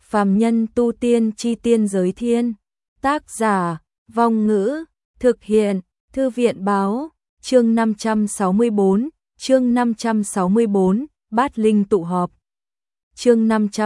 Phàm nhân tu tiên chi tiên giới thiên. Tác giả, Vong Ngữ, thực hiện, Thư viện báo, chương 564, Bát Linh tụ họp. Chương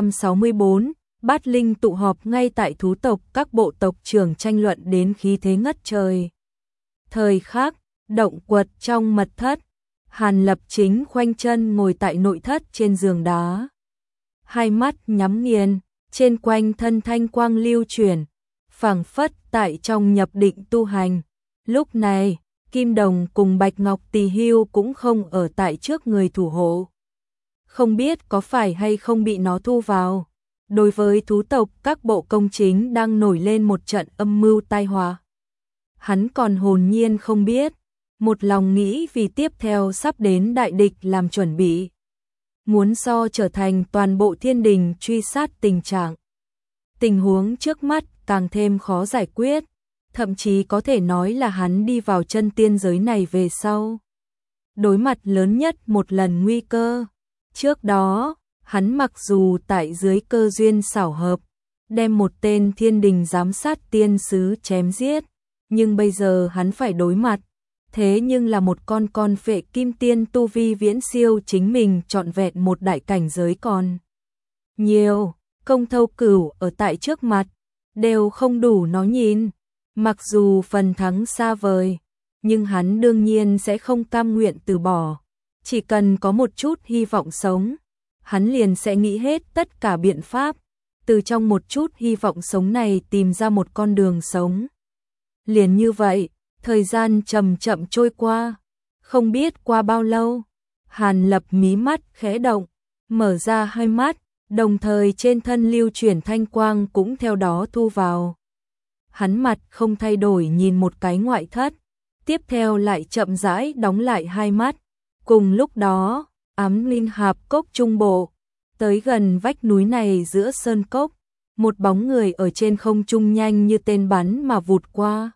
564, Bát Linh tụ họp. Ngay tại thú tộc, các bộ tộc trưởng tranh luận đến khí thế ngất trời. Thời khắc, động quật trong mật thất, Hàn Lập chính khoanh chân ngồi tại nội thất trên giường đá. Hai mắt nhắm nghiền, trên quanh thân thanh quang lưu chuyển, phảng phất tại trong nhập định tu hành. Lúc này, Kim Đồng cùng Bạch Ngọc Tỳ Hưu cũng không ở tại trước người thủ hộ. Không biết có phải hay không bị nó thu vào. Đối với thú tộc, các bộ công chính đang nổi lên một trận âm mưu tai họa. Hắn còn hồn nhiên không biết, một lòng nghĩ vì tiếp theo sắp đến đại địch làm chuẩn bị. Muốn trở thành toàn bộ thiên đình truy sát tình trạng. Tình huống trước mắt càng thêm khó giải quyết, thậm chí có thể nói là hắn đi vào chân tiên giới này về sau. Đối mặt lớn nhất một lần nguy cơ. Trước đó, hắn mặc dù tại dưới cơ duyên xảo hợp, đem một tên thiên đình giám sát tiên sứ chém giết, nhưng bây giờ hắn phải đối mặt. Thế nhưng là một con phệ kim tiên tu vi viễn siêu chính mình trọn vẹn một đại cảnh giới còn. Nhiều, Công Thâu Cửu ở tại trước mặt, đều không đủ nó nhìn. Mặc dù phần thắng xa vời, nhưng hắn đương nhiên sẽ không cam nguyện từ bỏ. Chỉ cần có một chút hy vọng sống, hắn liền sẽ nghĩ hết tất cả biện pháp, từ trong một chút hy vọng sống này tìm ra một con đường sống. Liền như vậy, thời gian chậm chậm trôi qua, không biết qua bao lâu, Hàn Lập mí mắt khẽ động, mở ra hai mắt, đồng thời trên thân lưu chuyển thanh quang cũng theo đó thu vào. Hắn mặt không thay đổi nhìn một cái ngoại thất, tiếp theo lại chậm rãi đóng lại hai mắt. Cùng lúc đó, Ám Linh Hạp Cốc trung bộ, tới gần vách núi này giữa sơn cốc, một bóng người ở trên không trung nhanh như tên bắn mà vụt qua.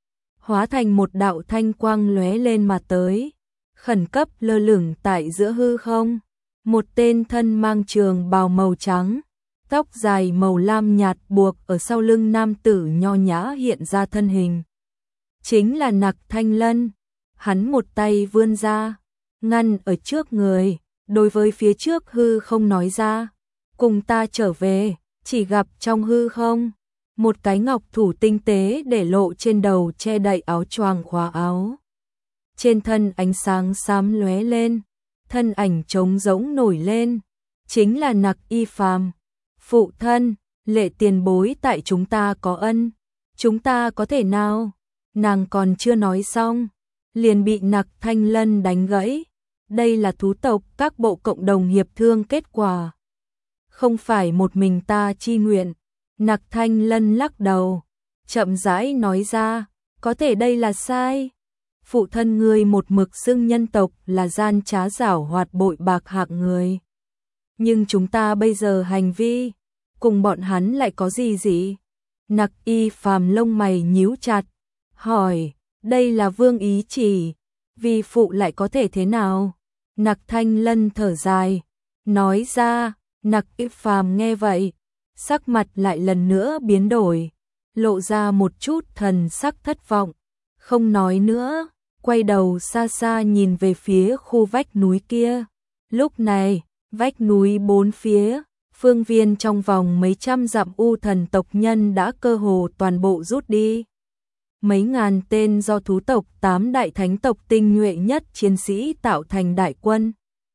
Hóa thành một đạo thanh quang lóe lên mà tới, khẩn cấp lơ lửng tại giữa hư không. Một tên thân mang trường bào màu trắng, tóc dài màu lam nhạt buộc ở sau lưng nam tử nho nhã hiện ra thân hình. Chính là Nặc Thanh Lân. Hắn một tay vươn ra, ngăn ở trước người, đối với phía trước hư không nói ra, cùng ta trở về. Chỉ gặp trong hư không, một cái ngọc thủ tinh tế để lộ trên đầu che đậy áo choàng khóa áo. Trên thân ánh sáng xám lóe lên, thân ảnh trống rỗng nổi lên, chính là Nặc Y Phàm. Phụ thân, Lệ tiền bối tại chúng ta có ân, chúng ta có thể nào? Nàng còn chưa nói xong, liền bị Nặc Thanh Lân đánh gãy. Đây là thú tộc các bộ cộng đồng hiệp thương kết quả, không phải một mình ta chi nguyện. Nặc Thanh Lân lắc đầu, chậm rãi nói ra, có thể đây là sai. Phụ thân ngươi một mực xưng nhân tộc là gian trá giảo hoạt bội bạc hạng người. Nhưng chúng ta bây giờ hành vi, cùng bọn hắn lại có gì? Nặc Y Phàm lông mày nhíu chặt, hỏi, đây là vương ý chỉ, vì phụ lại có thể thế nào? Nặc Thanh Lân thở dài, nói ra. Nặc Y Phàm nghe vậy, sắc mặt lại lần nữa biến đổi, lộ ra một chút thần sắc thất vọng, không nói nữa, quay đầu xa xa nhìn về phía khu vách núi kia. Lúc này, vách núi bốn phía, phương viên trong vòng mấy trăm dặm u thần tộc nhân đã cơ hồ toàn bộ rút đi. Mấy ngàn tên do thú tộc 8 đại thánh tộc tinh nhuệ nhất chiến sĩ tạo thành đại quân.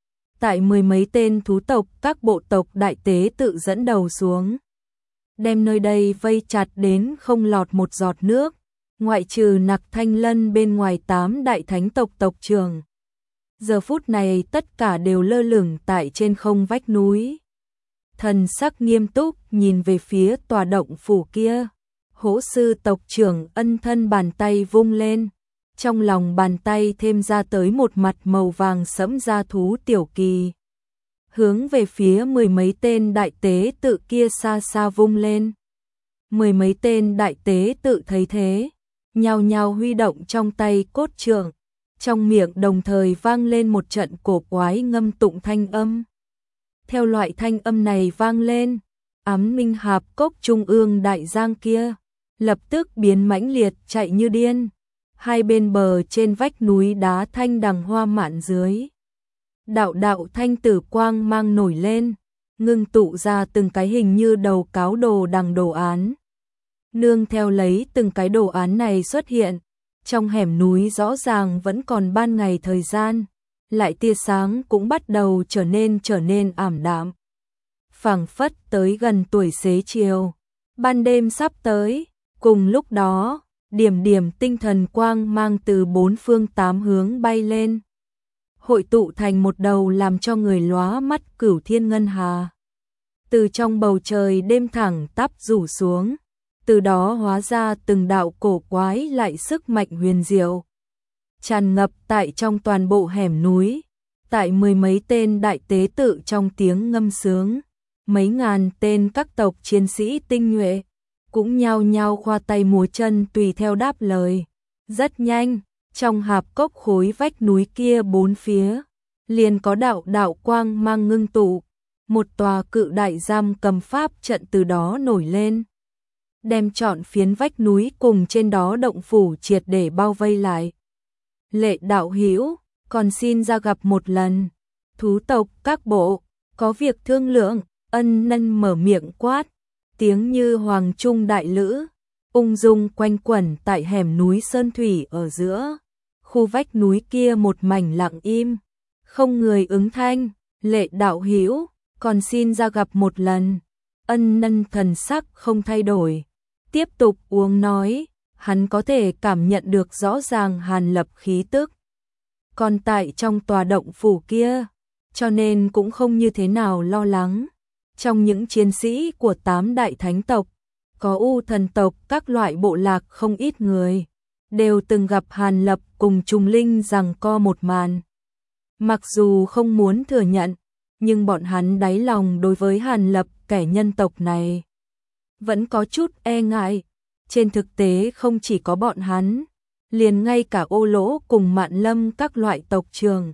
Tại mười mấy tên thú tộc các bộ tộc đại tế tự dẫn đầu xuống, đem nơi đây vây chặt đến không lọt một giọt nước, ngoại trừ Nặc Thanh Lân bên ngoài 8 đại thánh tộc tộc trưởng. Giờ phút này tất cả đều lơ lửng tại trên không vách núi. Thần sắc nghiêm túc nhìn về phía tòa động phủ kia. Hỗ sư tộc trưởng Ân Thân bàn tay vung lên, trong lòng bàn tay thêm ra tới một mặt màu vàng sẫm da thú tiểu kỳ. Hướng về phía mười mấy tên đại tế tự kia xa xa vung lên. Mười mấy tên đại tế tự thấy thế, nhao nhao huy động trong tay cốt trượng, trong miệng đồng thời vang lên một trận cổ quái ngâm tụng thanh âm. Theo loại thanh âm này vang lên, Ám Minh Hạp Cốc trung ương đại giang kia, lập tức biến mãnh liệt chạy như điên. Hai bên bờ trên vách núi đá thanh đằng hoa mạn dưới. Đạo đạo thanh tử quang mang nổi lên, ngưng tụ ra từng cái hình như đầu cáo đồ đằng đồ án. Nương theo lấy từng cái đồ án này xuất hiện, trong hẻm núi rõ ràng vẫn còn ban ngày thời gian, lại tia sáng cũng bắt đầu trở nên ảm đạm. Phảng phất tới gần tuổi xế chiều, ban đêm sắp tới, cùng lúc đó, điểm điểm tinh thần quang mang từ bốn phương tám hướng bay lên, hội tụ thành một đầu làm cho người lóa mắt cửu thiên ngân hà. Từ trong bầu trời đêm thẳng tắp rủ xuống, từ đó hóa ra từng đạo cổ quái lại sức mạnh huyền diệu, tràn ngập tại trong toàn bộ hẻm núi, tại mười mấy tên đại tế tự trong tiếng ngâm sướng, mấy ngàn tên các tộc chiến sĩ tinh nhuệ cũng nhao nhao khoa tay múa chân tùy theo đáp lời. Rất nhanh, trong hạp cốc khối vách núi kia bốn phía, liền có đạo đạo quang mang ngưng tụ, một tòa cự đại giam cầm pháp trận từ đó nổi lên, đem trọn phiến vách núi cùng trên đó động phủ triệt để bao vây lại. Lệ đạo hữu, còn xin ra gặp một lần. Thú tộc các bộ, có việc thương lượng. Ân Nân mở miệng quát, tiếng như hoàng trung đại lữ, ung dung quanh quẩn tại hẻm núi sơn thủy ở giữa. Khu vách núi kia một mảnh lặng im, không người ứng thanh. Lệ đạo hữu, còn xin ra gặp một lần. Ân Nân thần sắc không thay đổi, tiếp tục uống nói, hắn có thể cảm nhận được rõ ràng Hàn Lập khí tức. Còn tại trong tòa động phủ kia, cho nên cũng không như thế nào lo lắng. Trong những chiến sĩ của 8 đại thánh tộc, có U thần tộc các loại bộ lạc không ít người, đều từng gặp Hàn Lập cùng trùng linh giằng co một màn. Mặc dù không muốn thừa nhận, nhưng bọn hắn đáy lòng đối với Hàn Lập kẻ nhân tộc này vẫn có chút e ngại. Trên thực tế không chỉ có bọn hắn, liền ngay cả Ô Lỗ cùng Mạn Lâm các loại tộc trưởng,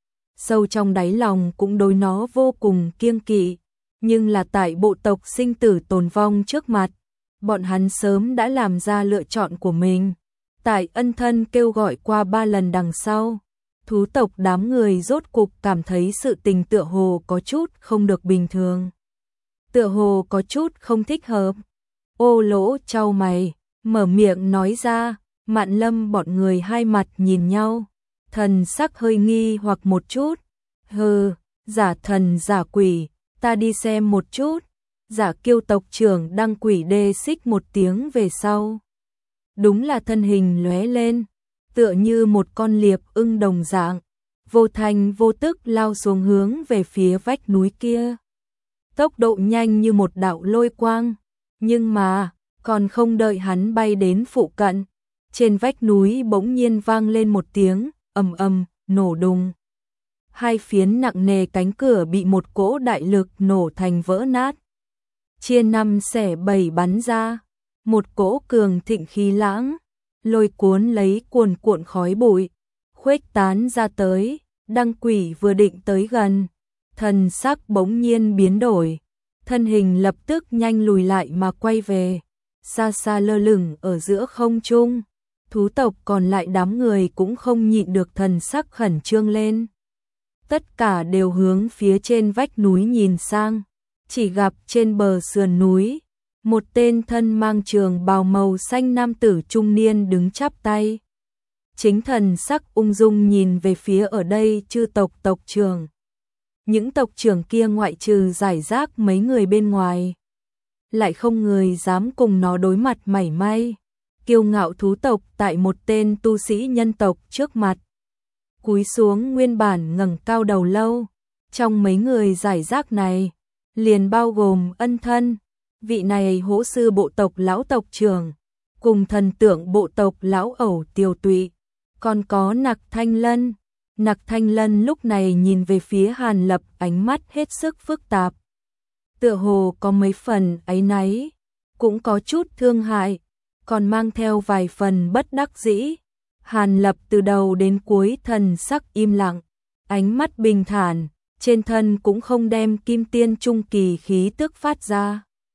sâu trong đáy lòng cũng đối nó vô cùng kiêng kỵ. Nhưng là tại bộ tộc sinh tử tồn vong trước mặt, bọn hắn sớm đã làm ra lựa chọn của mình. Tại ân thân kêu gọi qua 3 lần đằng sau, thú tộc đám người rốt cục cảm thấy sự tình tựa hồ có chút không được bình thường. Tựa hồ có chút không thích hợp. Ô Lỗ chau mày, mở miệng nói ra. Mạn Lâm bọn người hai mặt nhìn nhau, thần sắc hơi nghi hoặc một chút. Hừ, giả thần giả quỷ, ta đi xem một chút. Giả Kiêu tộc trưởng Đăng Quỷ Đê xích một tiếng về sau, đúng là thân hình lóe lên, tựa như một con liệp ưng đồng dạng, vô thành vô tức lao xuống hướng về phía vách núi kia. Tốc độ nhanh như một đạo lôi quang, nhưng mà còn không đợi hắn bay đến phụ cận, trên vách núi bỗng nhiên vang lên một tiếng ầm ầm, nổ đùng. Hai phiến nặng nề cánh cửa bị một cỗ đại lực nổ thành vỡ nát, chia 5 xẻ 7 bắn ra, một cỗ cường thịnh khí lãng, lôi cuốn lấy cuồn cuộn khói bụi, khuếch tán ra tới. Đăng Quỷ vừa định tới gần, thần sắc bỗng nhiên biến đổi, thân hình lập tức nhanh lùi lại mà quay về, xa xa lơ lửng ở giữa không trung. Thú tộc còn lại đám người cũng không nhịn được thần sắc khẩn trương lên. Tất cả đều hướng phía trên vách núi nhìn sang, chỉ gặp trên bờ sườn núi, một tên thân mang trường bào màu xanh nam tử trung niên đứng chắp tay. Chính thần sắc ung dung nhìn về phía ở đây chư tộc tộc trưởng. Những tộc trưởng kia ngoại trừ giải rác mấy người bên ngoài, lại không người dám cùng nó đối mặt mảy may. Kiêu ngạo thú tộc tại một tên tu sĩ nhân tộc trước mặt, cúi xuống nguyên bản ngẩng cao đầu lâu. Trong mấy người giải rác này, liền bao gồm Ân Thân, vị này hỗ sư bộ tộc lão tộc trưởng, cùng thần tượng bộ tộc lão ẩu Tiều Tụy, còn có Nặc Thanh Lân. Nặc Thanh Lân lúc này nhìn về phía Hàn Lập, ánh mắt hết sức phức tạp, tựa hồ có mấy phần áy náy, cũng có chút thương hại, còn mang theo vài phần bất đắc dĩ. Hàn Lập từ đầu đến cuối thần sắc im lặng, ánh mắt bình thản, trên thân cũng không đem kim tiên trung kỳ khí tức phát ra.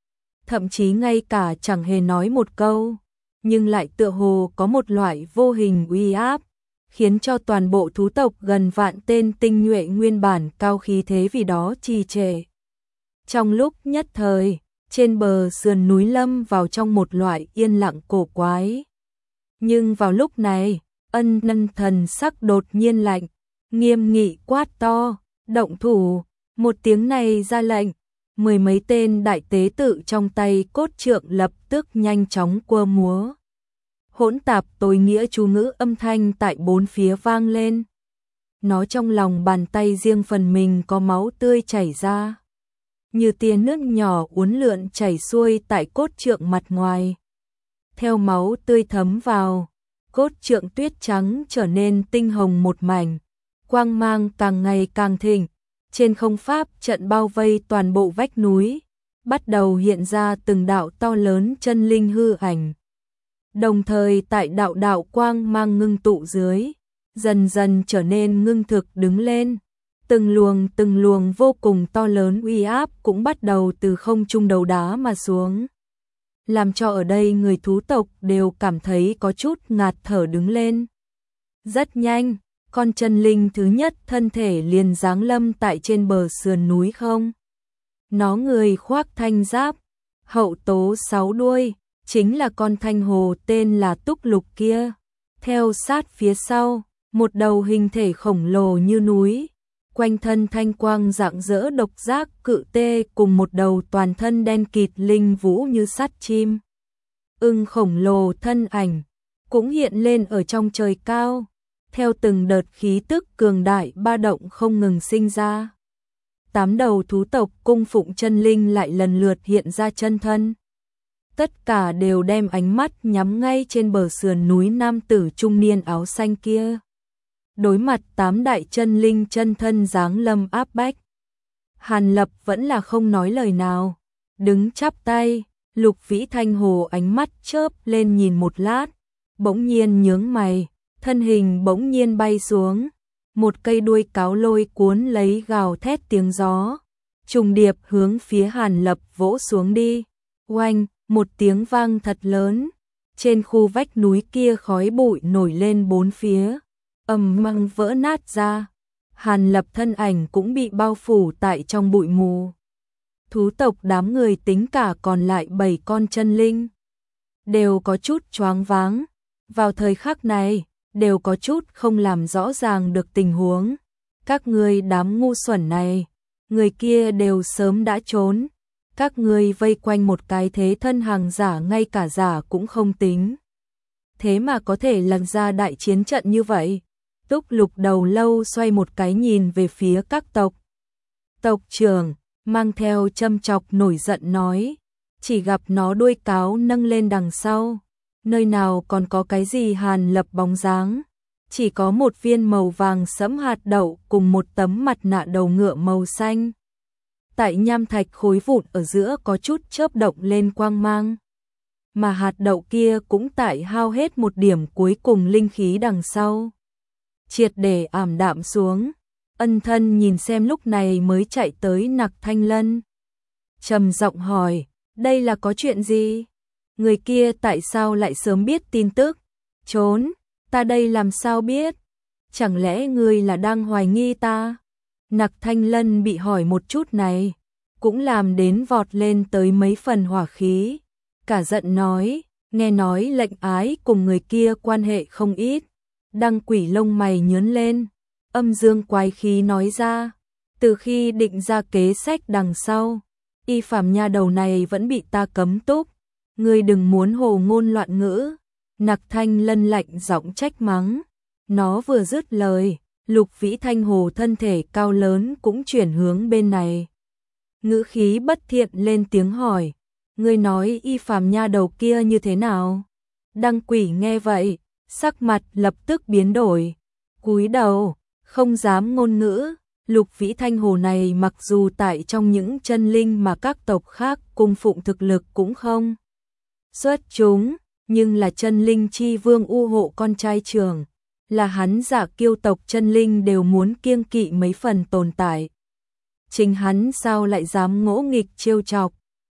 thậm chí ngay cả chẳng hề nói một câu, nhưng lại tựa hồ có một loại vô hình uy áp, khiến cho toàn bộ thú tộc gần vạn tên tinh nhuệ nguyên bản cao khí thế vì đó trì trệ. Trong lúc nhất thời, trên bờ sườn núi lâm vào trong một loại yên lặng cổ quái. Nhưng vào lúc này, Ân Nân thần sắc đột nhiên lạnh, nghiêm nghị quát to, động thủ, một tiếng này ra lệnh, mười mấy tên đại tế tự trong tay cốt trượng lập tức nhanh chóng quơ múa. Hỗn tạp tối nghĩa chú ngữ âm thanh tại bốn phía vang lên. Nó trong lòng bàn tay riêng phần mình có máu tươi chảy ra, như tia nước nhỏ uốn lượn chảy xuôi tại cốt trượng mặt ngoài. Theo máu tươi thấm vào, cốt trượng tuyết trắng trở nên tinh hồng một mảnh, quang mang càng ngày càng thịnh. Trên không pháp trận bao vây toàn bộ vách núi, bắt đầu hiện ra từng đạo to lớn chân linh hư ảnh. Đồng thời tại đạo đạo quang mang ngưng tụ dưới, dần dần trở nên ngưng thực đứng lên. Từng luồng vô cùng to lớn uy áp cũng bắt đầu từ không trung đầu đá mà xuống, làm cho ở đây người thú tộc đều cảm thấy có chút ngạt thở đứng lên. Rất nhanh, con chân linh thứ nhất thân thể liền giáng lâm tại trên bờ sườn núi không. Nó người khoác thanh giáp, hậu tố 6 đuôi, chính là con thanh hồ tên là Túc Lục kia. Theo sát phía sau, một đầu hình thể khổng lồ như núi, quanh thân thanh quang rạng rỡ độc giác cự tê cùng một đầu toàn thân đen kịt linh vũ như sắt chim. Ưng khổng lồ thân ảnh cũng hiện lên ở trong trời cao, theo từng đợt khí tức cường đại ba động không ngừng sinh ra. 8 đầu thú tộc cung phụng chân linh lại lần lượt hiện ra chân thân. Tất cả đều đem ánh mắt nhắm ngay trên bờ sườn núi nam tử trung niên áo xanh kia. Đối mặt 8 đại chân linh chân thân giáng lâm áp bách, Hàn Lập vẫn là không nói lời nào, đứng chắp tay. Lục Vĩ Thanh Hồ ánh mắt chớp lên nhìn một lát, bỗng nhiên nhướng mày, thân hình bỗng nhiên bay xuống, một cây đuôi cáo lôi cuốn lấy gào thét tiếng gió, trùng điệp hướng phía Hàn Lập vỗ xuống đi. Oanh, một tiếng vang thật lớn, trên khu vách núi kia khói bụi nổi lên bốn phía, ầm mang vỡ nát ra. Hàn Lập thân ảnh cũng bị bao phủ tại trong bụi mù. Thú tộc đám người tính cả còn lại 7 con chân linh đều có chút choáng váng, vào thời khắc này đều có chút không làm rõ ràng được tình huống. Các ngươi đám ngu xuẩn này, người kia đều sớm đã trốn, các ngươi vây quanh một cái thế thân hàng giả ngay cả giả cũng không tính, thế mà có thể lần ra đại chiến trận như vậy. Túc Lục đầu lâu xoay một cái nhìn về phía các tộc. Tộc trưởng mang theo châm chọc nổi giận nói, chỉ gặp nó đuôi cáo nâng lên đằng sau, nơi nào còn có cái gì Hàn Lập bóng dáng, chỉ có một viên màu vàng sẫm hạt đậu cùng một tấm mặt nạ đầu ngựa màu xanh. Tại nham thạch khối vụn ở giữa có chút chớp động lên quang mang, mà hạt đậu kia cũng tại hao hết một điểm cuối cùng linh khí đằng sau, triệt để ảm đạm xuống. Ân Thân nhìn xem lúc này mới chạy tới Nặc Thanh Lân, trầm giọng hỏi, đây là có chuyện gì? Người kia tại sao lại sớm biết tin tức? Trốn, ta đây làm sao biết? Chẳng lẽ ngươi là đang hoài nghi ta? Nặc Thanh Lân bị hỏi một chút này, cũng làm đến vọt lên tới mấy phần hỏa khí, cả giận nói, nghe nói lệnh ái cùng người kia quan hệ không ít. Đăng Quỷ lông mày nhướng lên, âm dương quái khí nói ra, từ khi định ra kế sách đằng sau, Y Phàm nha đầu này vẫn bị ta cấm túc, ngươi đừng muốn hồ ngôn loạn ngữ. Nặc Thanh Lân lạnh giọng trách mắng. Nó vừa dứt lời, Lục Vĩ Thanh Hồ thân thể cao lớn cũng chuyển hướng bên này, ngữ khí bất thiện lên tiếng hỏi, ngươi nói Y Phàm nha đầu kia như thế nào? Đăng Quỷ nghe vậy, sắc mặt lập tức biến đổi, cúi đầu, không dám ngôn ngữ. Lục Vĩ Thanh Hồ này mặc dù tại trong những chân linh mà các tộc khác cung phụng thực lực cũng không xuất chúng, nhưng là chân linh chi vương u hộ con trai trưởng, là hắn giả kiêu tộc chân linh đều muốn kiêng kỵ mấy phần tồn tại. Chính hắn sao lại dám ngỗ nghịch trêu chọc,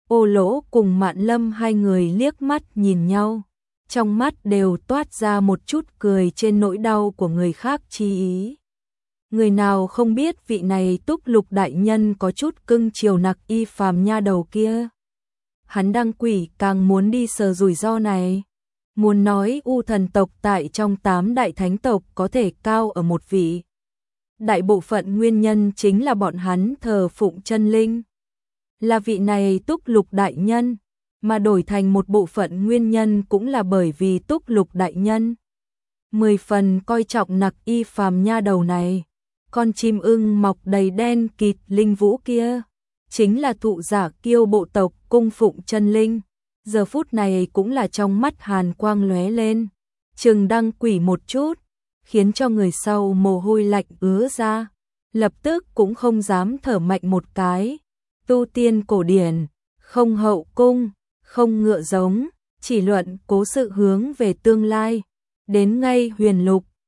Ô Lỗ cùng Mạn Lâm hai người liếc mắt nhìn nhau, trong mắt đều toát ra một chút cười trên nỗi đau của người khác chi ý. Người nào không biết vị này Túc Lục đại nhân có chút cưng chiều Nặc Y Phàm nha đầu kia. Hắn Đăng Quỷ càng muốn đi sờ rủi ro này. Muốn nói U thần tộc tại trong 8 đại thánh tộc có thể cao ở một vị. Đại bộ phận nguyên nhân chính là bọn hắn thờ phụng chân linh. Là vị này Túc Lục đại nhân, mà đổi thành một bộ phận nguyên nhân cũng là bởi vì Túc Lục đại nhân 10 phần coi trọng Nặc Y Phàm nha đầu này. Con chim ưng mọc đầy đen kịt linh vũ kia chính là thụ giả kiêu bộ tộc cung phụng chân linh. Giờ phút này cũng là trong mắt hàn quang lóe lên, chừng Đăng Quỷ một chút, khiến cho người sau mồ hôi lạnh ứa ra, lập tức cũng không dám thở mạnh một cái. Tu tiên cổ điển, không hậu cung, không ngựa giống, chỉ luận cố sự hướng về tương lai. Đến ngay huyền lục,